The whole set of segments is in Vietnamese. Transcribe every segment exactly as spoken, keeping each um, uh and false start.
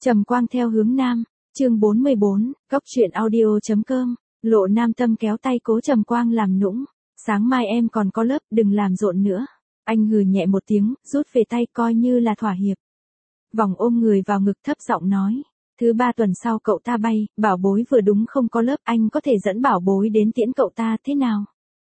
Trầm Quang theo hướng nam, chương bốn mươi bốn, góc truyện audio.com, Lộ Nam Tâm kéo tay Cố Trầm Quang làm nũng, sáng mai em còn có lớp, đừng làm rộn nữa. Anh hừ nhẹ một tiếng, rút về tay coi như là thỏa hiệp. Vòng ôm người vào ngực thấp giọng nói, thứ ba tuần sau cậu ta bay, bảo bối vừa đúng không có lớp, anh có thể dẫn bảo bối đến tiễn cậu ta thế nào?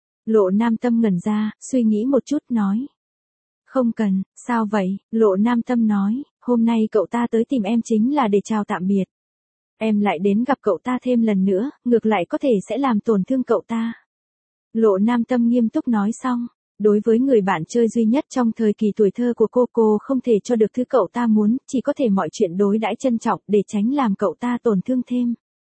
Lộ Nam Tâm ngẩn ra, suy nghĩ một chút nói. Không cần, sao vậy? Lộ Nam Tâm nói, hôm nay cậu ta tới tìm em chính là để chào tạm biệt. Em lại đến gặp cậu ta thêm lần nữa, ngược lại có thể sẽ làm tổn thương cậu ta. Lộ Nam Tâm nghiêm túc nói xong, đối với người bạn chơi duy nhất trong thời kỳ tuổi thơ của cô, cô không thể cho được thứ cậu ta muốn, chỉ có thể mọi chuyện đối đãi trân trọng để tránh làm cậu ta tổn thương thêm.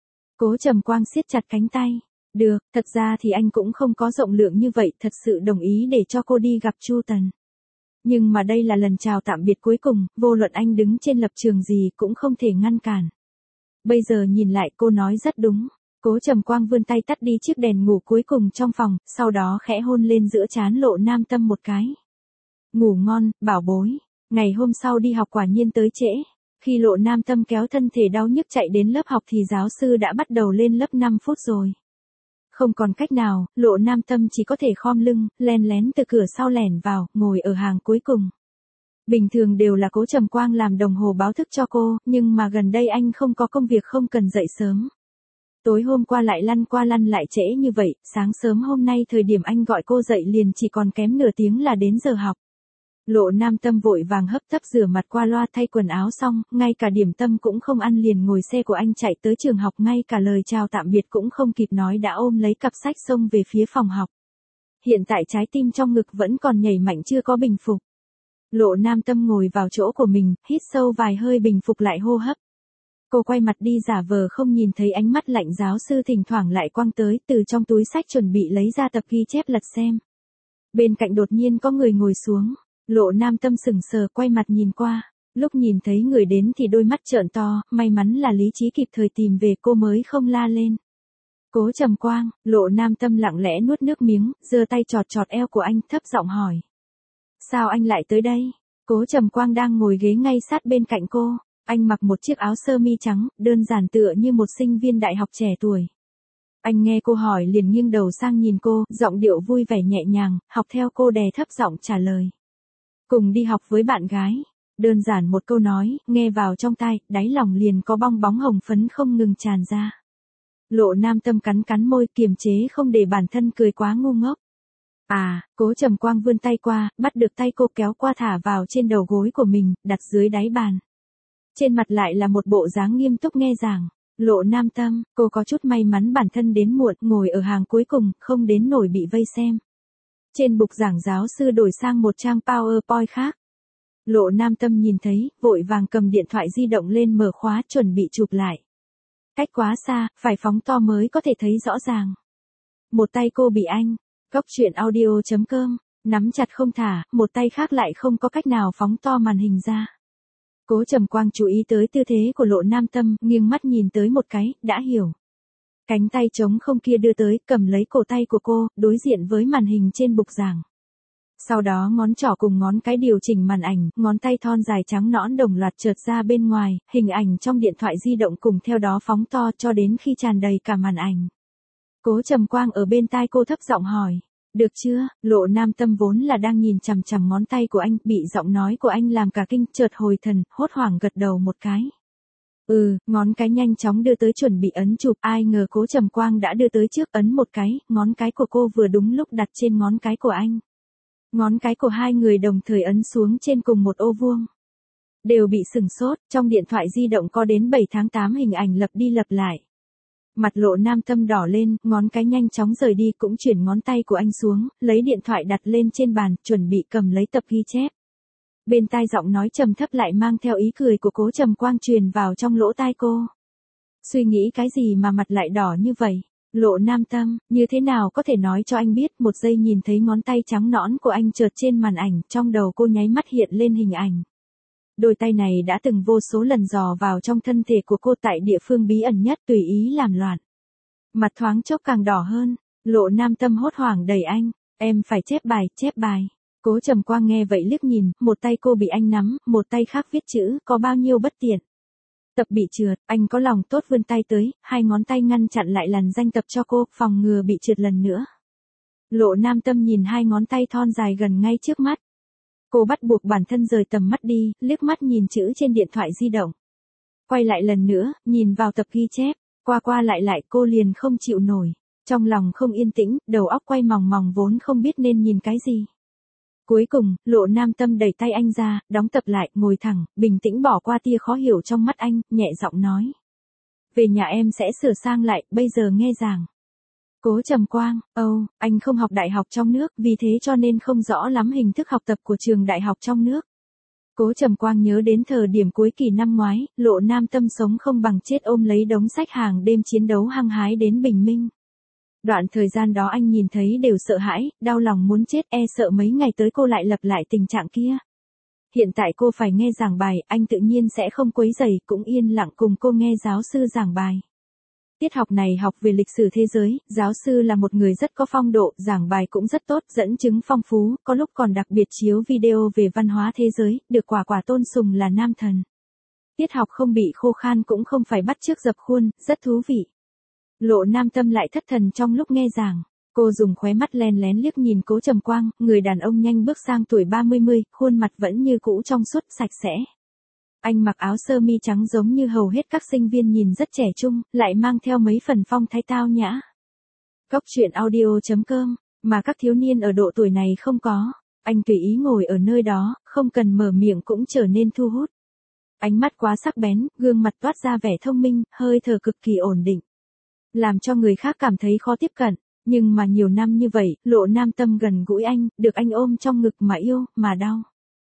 Cố Trầm Quang siết chặt cánh tay. Được, thật ra thì anh cũng không có rộng lượng như vậy, thật sự đồng ý để cho cô đi gặp Chu Tần. Nhưng mà đây là lần chào tạm biệt cuối cùng, vô luận anh đứng trên lập trường gì cũng không thể ngăn cản. Bây giờ nhìn lại cô nói rất đúng. Cố Trầm Quang vươn tay tắt đi chiếc đèn ngủ cuối cùng trong phòng, sau đó khẽ hôn lên giữa trán Lộ Nam Tâm một cái. Ngủ ngon, bảo bối. Ngày hôm sau đi học quả nhiên tới trễ. Khi Lộ Nam Tâm kéo thân thể đau nhức chạy đến lớp học thì giáo sư đã bắt đầu lên lớp năm phút rồi. Không còn cách nào, Lộ Nam Tâm chỉ có thể khom lưng, len lén từ cửa sau lẻn vào, ngồi ở hàng cuối cùng. Bình thường đều là Cố Trầm Quang làm đồng hồ báo thức cho cô, nhưng mà gần đây anh không có công việc không cần dậy sớm. Tối hôm qua lại lăn qua lăn lại trễ như vậy, sáng sớm hôm nay thời điểm anh gọi cô dậy liền chỉ còn kém nửa tiếng là đến giờ học. Lộ Nam Tâm vội vàng hấp tấp rửa mặt qua loa thay quần áo xong, ngay cả điểm tâm cũng không ăn liền ngồi xe của anh chạy tới trường học, ngay cả lời chào tạm biệt cũng không kịp nói đã ôm lấy cặp sách xông về phía phòng học. Hiện tại trái tim trong ngực vẫn còn nhảy mạnh chưa có bình phục. Lộ Nam Tâm ngồi vào chỗ của mình, hít sâu vài hơi bình phục lại hô hấp. Cô quay mặt đi giả vờ không nhìn thấy ánh mắt lạnh giáo sư thỉnh thoảng lại quăng tới, từ trong túi sách chuẩn bị lấy ra tập ghi chép lật xem. Bên cạnh đột nhiên có người ngồi xuống. Lộ Nam Tâm sững sờ quay mặt nhìn qua, lúc nhìn thấy người đến thì đôi mắt trợn to, may mắn là lý trí kịp thời tìm về cô mới không la lên. Cố Trầm Quang, Lộ Nam Tâm lặng lẽ nuốt nước miếng, giơ tay chọt chọt eo của anh thấp giọng hỏi. Sao anh lại tới đây? Cố Trầm Quang đang ngồi ghế ngay sát bên cạnh cô, anh mặc một chiếc áo sơ mi trắng, đơn giản tựa như một sinh viên đại học trẻ tuổi. Anh nghe cô hỏi liền nghiêng đầu sang nhìn cô, giọng điệu vui vẻ nhẹ nhàng, học theo cô đè thấp giọng trả lời. Cùng đi học với bạn gái. Đơn giản một câu nói, nghe vào trong tai, đáy lòng liền có bong bóng hồng phấn không ngừng tràn ra. Lộ Nam Tâm cắn cắn môi kiềm chế không để bản thân cười quá ngu ngốc. À, Cố Trầm Quang vươn tay qua, bắt được tay cô kéo qua thả vào trên đầu gối của mình, đặt dưới đáy bàn. Trên mặt lại là một bộ dáng nghiêm túc nghe giảng. Lộ Nam Tâm, cô có chút may mắn bản thân đến muộn, ngồi ở hàng cuối cùng, không đến nổi bị vây xem. Trên bục giảng giáo sư đổi sang một trang PowerPoint khác. Lộ Nam Tâm nhìn thấy, vội vàng cầm điện thoại di động lên mở khóa chuẩn bị chụp lại. Cách quá xa, phải phóng to mới có thể thấy rõ ràng. Một tay cô bị anh, góc truyện audio.com, nắm chặt không thả, một tay khác lại không có cách nào phóng to màn hình ra. Cố Trầm Quang chú ý tới tư thế của Lộ Nam Tâm, nghiêng mắt nhìn tới một cái, đã hiểu. Cánh tay trống không kia đưa tới, cầm lấy cổ tay của cô, đối diện với màn hình trên bục giảng. Sau đó ngón trỏ cùng ngón cái điều chỉnh màn ảnh, ngón tay thon dài trắng nõn đồng loạt chợt ra bên ngoài, hình ảnh trong điện thoại di động cùng theo đó phóng to cho đến khi tràn đầy cả màn ảnh. Cố Trầm Quang ở bên tai cô thấp giọng hỏi, được chưa? Lộ Nam Tâm vốn là đang nhìn chằm chằm ngón tay của anh, bị giọng nói của anh làm cả kinh, chợt hồi thần, hốt hoảng gật đầu một cái. Ừ, ngón cái nhanh chóng đưa tới chuẩn bị ấn chụp, ai ngờ Cố Trầm Quang đã đưa tới trước ấn một cái, ngón cái của cô vừa đúng lúc đặt trên ngón cái của anh. Ngón cái của hai người đồng thời ấn xuống trên cùng một ô vuông. Đều bị sửng sốt, trong điện thoại di động có đến bảy tháng tám hình ảnh lặp đi lặp lại. Mặt Lộ Nam Tâm đỏ lên, ngón cái nhanh chóng rời đi cũng chuyển ngón tay của anh xuống, lấy điện thoại đặt lên trên bàn, chuẩn bị cầm lấy tập ghi chép. Bên tai giọng nói trầm thấp lại mang theo ý cười của Cố Trầm Quang truyền vào trong lỗ tai cô. Suy nghĩ cái gì mà mặt lại đỏ như vậy? Lộ Nam Tâm, như thế nào có thể nói cho anh biết? Một giây nhìn thấy ngón tay trắng nõn của anh chợt trên màn ảnh, trong đầu cô nháy mắt hiện lên hình ảnh. Đôi tay này đã từng vô số lần dò vào trong thân thể của cô tại địa phương bí ẩn nhất, tùy ý làm loạn. Mặt thoáng chốc càng đỏ hơn, Lộ Nam Tâm hốt hoảng đẩy anh, em phải chép bài, chép bài. Cố Trầm Quang nghe vậy liếc nhìn, một tay cô bị anh nắm, một tay khác viết chữ, có bao nhiêu bất tiện. Tập bị trượt, anh có lòng tốt vươn tay tới, hai ngón tay ngăn chặn lại làn danh tập cho cô, phòng ngừa bị trượt lần nữa. Lộ Nam Tâm nhìn hai ngón tay thon dài gần ngay trước mắt. Cô bắt buộc bản thân rời tầm mắt đi, liếc mắt nhìn chữ trên điện thoại di động. Quay lại lần nữa, nhìn vào tập ghi chép, qua qua lại lại cô liền không chịu nổi. Trong lòng không yên tĩnh, đầu óc quay mòng mòng vốn không biết nên nhìn cái gì. Cuối cùng, Lộ Nam Tâm đẩy tay anh ra, đóng tập lại, ngồi thẳng, bình tĩnh bỏ qua tia khó hiểu trong mắt anh, nhẹ giọng nói. Về nhà em sẽ sửa sang lại, bây giờ nghe giảng. Cố Trầm Quang, âu, oh, anh không học đại học trong nước, vì thế cho nên không rõ lắm hình thức học tập của trường đại học trong nước. Cố Trầm Quang nhớ đến thời điểm cuối kỳ năm ngoái, Lộ Nam Tâm sống không bằng chết ôm lấy đống sách hàng đêm chiến đấu hăng hái đến bình minh. Đoạn thời gian đó anh nhìn thấy đều sợ hãi, đau lòng muốn chết, e sợ mấy ngày tới cô lại lặp lại tình trạng kia. Hiện tại cô phải nghe giảng bài, anh tự nhiên sẽ không quấy rầy, cũng yên lặng cùng cô nghe giáo sư giảng bài. Tiết học này học về lịch sử thế giới, giáo sư là một người rất có phong độ, giảng bài cũng rất tốt, dẫn chứng phong phú, có lúc còn đặc biệt chiếu video về văn hóa thế giới, được quả quả tôn sùng là nam thần. Tiết học không bị khô khan cũng không phải bắt chước dập khuôn, rất thú vị. Lộ Nam Tâm lại thất thần trong lúc nghe giảng, cô dùng khóe mắt len lén liếc nhìn Cố Trầm Quang, người đàn ông nhanh bước sang tuổi ba mươi mươi, khuôn mặt vẫn như cũ trong suốt, sạch sẽ. Anh mặc áo sơ mi trắng giống như hầu hết các sinh viên nhìn rất trẻ trung, lại mang theo mấy phần phong thái tao nhã. Góc truyện audio chấm com, mà các thiếu niên ở độ tuổi này không có, anh tùy ý ngồi ở nơi đó, không cần mở miệng cũng trở nên thu hút. Ánh mắt quá sắc bén, gương mặt toát ra vẻ thông minh, hơi thở cực kỳ ổn định. Làm cho người khác cảm thấy khó tiếp cận, nhưng mà nhiều năm như vậy, Lộ Nam Tâm gần gũi anh, được anh ôm trong ngực mà yêu, mà đau.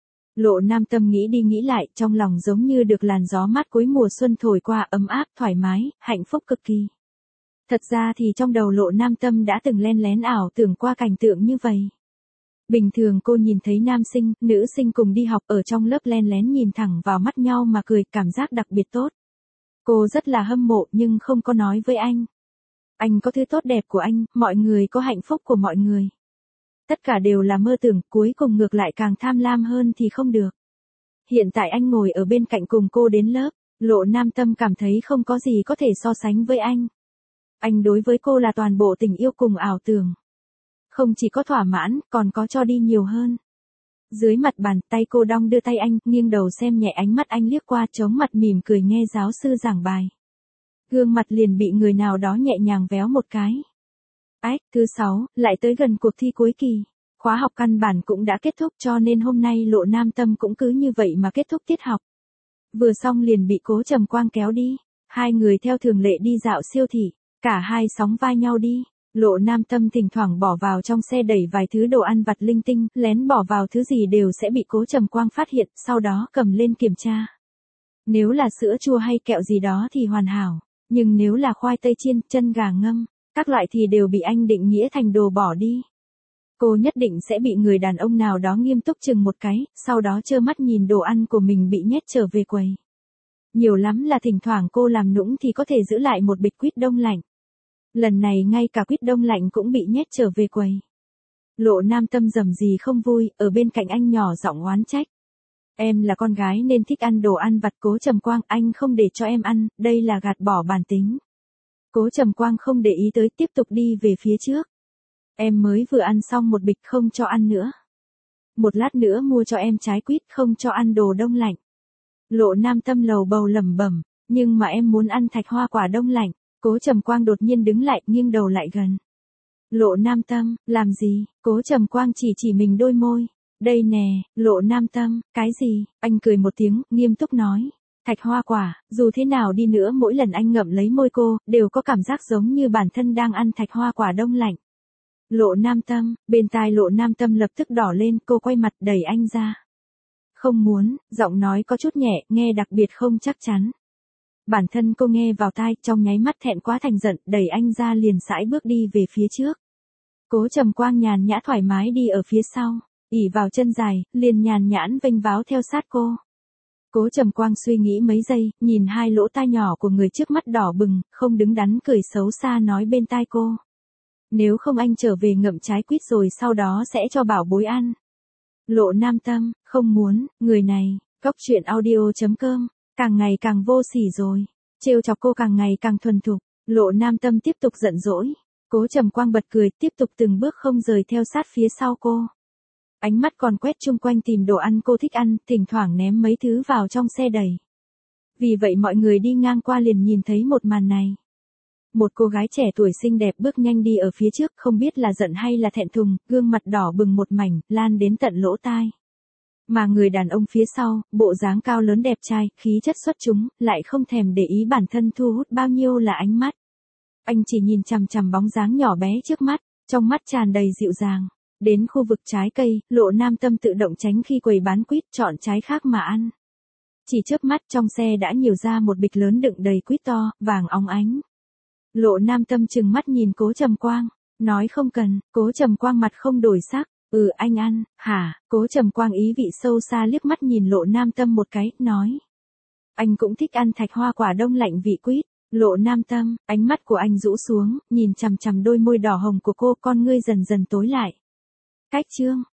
Lộ Nam Tâm nghĩ đi nghĩ lại, trong lòng giống như được làn gió mát cuối mùa xuân thổi qua, ấm áp, thoải mái, hạnh phúc cực kỳ. Thật ra thì trong đầu Lộ Nam Tâm đã từng len lén ảo tưởng qua cảnh tượng như vậy. Bình thường cô nhìn thấy nam sinh, nữ sinh cùng đi học ở trong lớp len lén nhìn thẳng vào mắt nhau mà cười, cảm giác đặc biệt tốt. Cô rất là hâm mộ nhưng không có nói với anh. Anh có thứ tốt đẹp của anh, mọi người có hạnh phúc của mọi người. Tất cả đều là mơ tưởng, cuối cùng ngược lại càng tham lam hơn thì không được. Hiện tại anh ngồi ở bên cạnh cùng cô đến lớp, Lộ Nam Tâm cảm thấy không có gì có thể so sánh với anh. Anh đối với cô là toàn bộ tình yêu cùng ảo tưởng. Không chỉ có thỏa mãn, còn có cho đi nhiều hơn. Dưới mặt bàn tay cô đong đưa tay anh, nghiêng đầu xem nhẹ ánh mắt anh liếc qua, chống mặt mỉm cười nghe giáo sư giảng bài. Gương mặt liền bị người nào đó nhẹ nhàng véo một cái. Ách, thứ sáu, lại tới gần cuộc thi cuối kỳ. Khóa học căn bản cũng đã kết thúc cho nên hôm nay Lộ Nam Tâm cũng cứ như vậy mà kết thúc tiết học. Vừa xong liền bị Cố Trầm Quang kéo đi. Hai người theo thường lệ đi dạo siêu thị, cả hai sóng vai nhau đi. Lộ Nam Tâm thỉnh thoảng bỏ vào trong xe đẩy vài thứ đồ ăn vặt linh tinh, lén bỏ vào thứ gì đều sẽ bị Cố Trầm Quang phát hiện, sau đó cầm lên kiểm tra. Nếu là sữa chua hay kẹo gì đó thì hoàn hảo, nhưng nếu là khoai tây chiên, chân gà ngâm, các loại thì đều bị anh định nghĩa thành đồ bỏ đi. Cô nhất định sẽ bị người đàn ông nào đó nghiêm túc chừng một cái, sau đó trơ mắt nhìn đồ ăn của mình bị nhét trở về quầy. Nhiều lắm là thỉnh thoảng cô làm nũng thì có thể giữ lại một bịch quýt đông lạnh. Lần này ngay cả quýt đông lạnh cũng bị nhét trở về quầy. Lộ Nam Tâm rầm rì không vui, ở bên cạnh anh nhỏ giọng oán trách. Em là con gái nên thích ăn đồ ăn vặt. Cố Trầm Quang, anh không để cho em ăn, đây là gạt bỏ bản tính. Cố Trầm Quang không để ý tới, tiếp tục đi về phía trước. Em mới vừa ăn xong một bịch, không cho ăn nữa. Một lát nữa mua cho em trái quýt, không cho ăn đồ đông lạnh. Lộ Nam Tâm lầu bầu lẩm bẩm, nhưng mà em muốn ăn thạch hoa quả đông lạnh. Cố Trầm Quang đột nhiên đứng lại, nghiêng đầu lại gần. Lộ Nam Tâm, làm gì? Cố Trầm Quang chỉ chỉ mình đôi môi. Đây nè, Lộ Nam Tâm, cái gì? Anh cười một tiếng, nghiêm túc nói. Thạch hoa quả, dù thế nào đi nữa mỗi lần anh ngậm lấy môi cô, đều có cảm giác giống như bản thân đang ăn thạch hoa quả đông lạnh. Lộ Nam Tâm, bên tai Lộ Nam Tâm lập tức đỏ lên, cô quay mặt đẩy anh ra. Không muốn, giọng nói có chút nhẹ, nghe đặc biệt không chắc chắn. Bản thân cô nghe vào tai, trong nháy mắt thẹn quá thành giận, đẩy anh ra liền sải bước đi về phía trước. Cố Trầm Quang nhàn nhã thoải mái đi ở phía sau, ỉ vào chân dài, liền nhàn nhãn vênh váo theo sát cô. Cố Trầm Quang suy nghĩ mấy giây, nhìn hai lỗ tai nhỏ của người trước mắt đỏ bừng, không đứng đắn cười xấu xa nói bên tai cô. Nếu không anh trở về ngậm trái quýt rồi sau đó sẽ cho bảo bối ăn. Lộ Nam Tâm, không muốn, người này, góc truyện audio chấm com. Càng ngày càng vô sỉ rồi. Trêu chọc cô càng ngày càng thuần thục. Lộ Nam Tâm tiếp tục giận dỗi. Cố Trầm Quang bật cười, tiếp tục từng bước không rời theo sát phía sau cô. Ánh mắt còn quét chung quanh tìm đồ ăn cô thích ăn, thỉnh thoảng ném mấy thứ vào trong xe đẩy. Vì vậy mọi người đi ngang qua liền nhìn thấy một màn này. Một cô gái trẻ tuổi xinh đẹp bước nhanh đi ở phía trước, không biết là giận hay là thẹn thùng, gương mặt đỏ bừng một mảnh, lan đến tận lỗ tai. Mà người đàn ông phía sau, bộ dáng cao lớn đẹp trai, khí chất xuất chúng, lại không thèm để ý bản thân thu hút bao nhiêu là ánh mắt. Anh chỉ nhìn chằm chằm bóng dáng nhỏ bé trước mắt, trong mắt tràn đầy dịu dàng. Đến khu vực trái cây, Lộ Nam Tâm tự động tránh khi quầy bán quýt, chọn trái khác mà ăn. Chỉ chớp mắt trong xe đã nhiều ra một bịch lớn đựng đầy quýt to, vàng óng ánh. Lộ Nam Tâm trừng mắt nhìn Cố Trầm Quang, nói không cần. Cố Trầm Quang mặt không đổi sắc, ừ anh ăn, hả? Cố Trầm Quang ý vị sâu xa liếc mắt nhìn Lộ Nam Tâm một cái, nói. Anh cũng thích ăn thạch hoa quả đông lạnh vị quýt. Lộ Nam Tâm, ánh mắt của anh rũ xuống, nhìn chằm chằm đôi môi đỏ hồng của cô, con ngươi dần dần tối lại. Cách chương